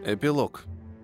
Эпилог.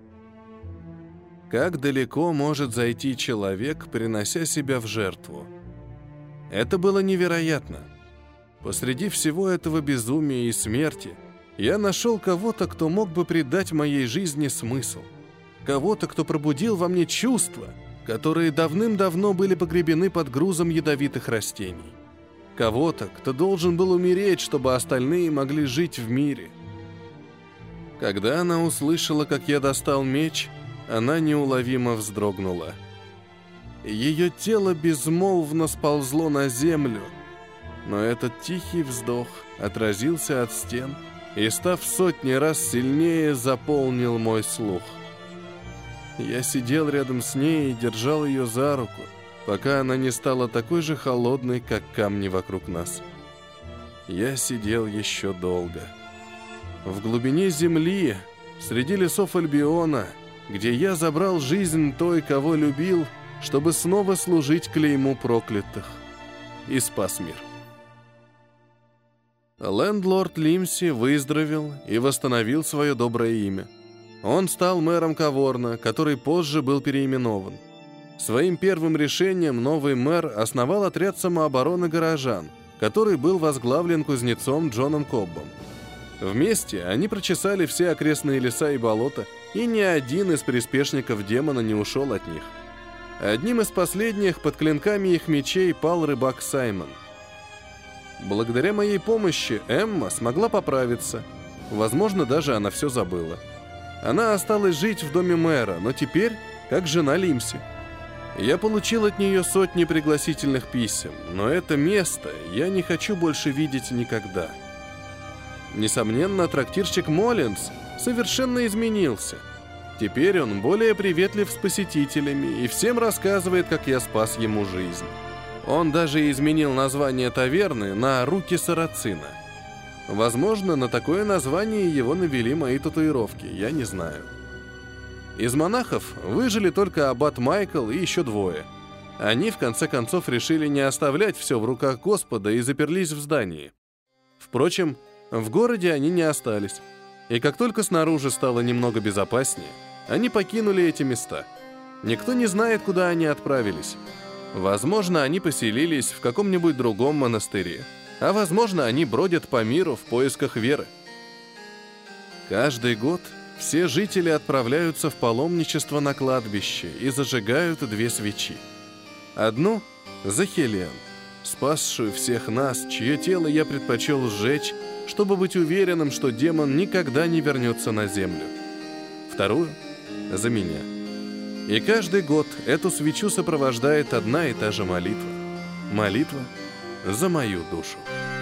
Как далеко может зайти человек, принося себя в жертву? Это было невероятно. Посреди всего этого безумия и смерти я нашел кого-то, кто мог бы придать моей жизни смысл. Кого-то, кто пробудил во мне чувства, которые давным-давно были погребены под грузом ядовитых растений. Кого-то, кто должен был умереть, чтобы остальные могли жить в мире. Когда она услышала, как я достал меч, она неуловимо вздрогнула. Ее тело безмолвно сползло на землю, но этот тихий вздох отразился от стен и, став в сотни раз сильнее, заполнил мой слух. Я сидел рядом с ней и держал ее за руку, пока она не стала такой же холодной, как камни вокруг нас. Я сидел еще долго. В глубине земли, среди лесов Альбиона, где я забрал жизнь той, кого любил, чтобы снова служить клейму проклятых, и спас мир. Лендлорд Лимси выздоровел и восстановил свое доброе имя. Он стал мэром Каворна, который позже был переименован. Своим первым решением новый мэр основал отряд самообороны горожан, который был возглавлен кузнецом Джоном Коббом. Вместе они прочесали все окрестные леса и болота, и ни один из приспешников демона не ушел от них. Одним из последних под клинками их мечей пал рыбак Саймон. Благодаря моей помощи Эмма смогла поправиться. Возможно, даже она все забыла. Она осталась жить в доме мэра, но теперь как жена Лимси. Я получил от нее сотни пригласительных писем, но это место я не хочу больше видеть никогда. Несомненно, трактирщик Моллинс совершенно изменился. Теперь он более приветлив с посетителями и всем рассказывает, как я спас ему жизнь. Он даже изменил название таверны на «Руки Сарацина». Возможно, на такое название его навели мои татуировки, я не знаю. Из монахов выжили только аббат Майкл и еще двое. Они, в конце концов, решили не оставлять все в руках Господа и заперлись в здании. Впрочем, в городе они не остались, и как только снаружи стало немного безопаснее, они покинули эти места. Никто не знает, куда они отправились. Возможно, они поселились в каком-нибудь другом монастыре, а возможно, они бродят по миру в поисках веры. Каждый год все жители отправляются в паломничество на кладбище и зажигают 2 свечи. Одну за Хелиан, спасшую всех нас, чье тело я предпочел сжечь, чтобы быть уверенным, что демон никогда не вернется на землю. Вторую — за меня. И каждый год эту свечу сопровождает одна и та же молитва. Молитва за мою душу.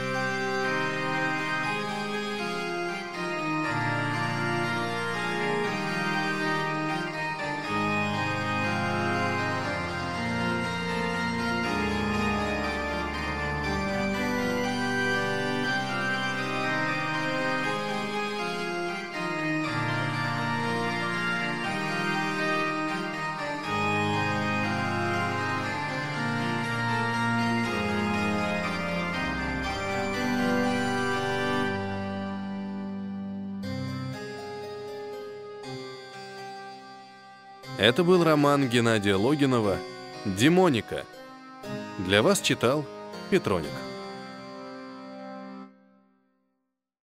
Это был роман Геннадия Логинова «Демоника». Для вас читал Петроник.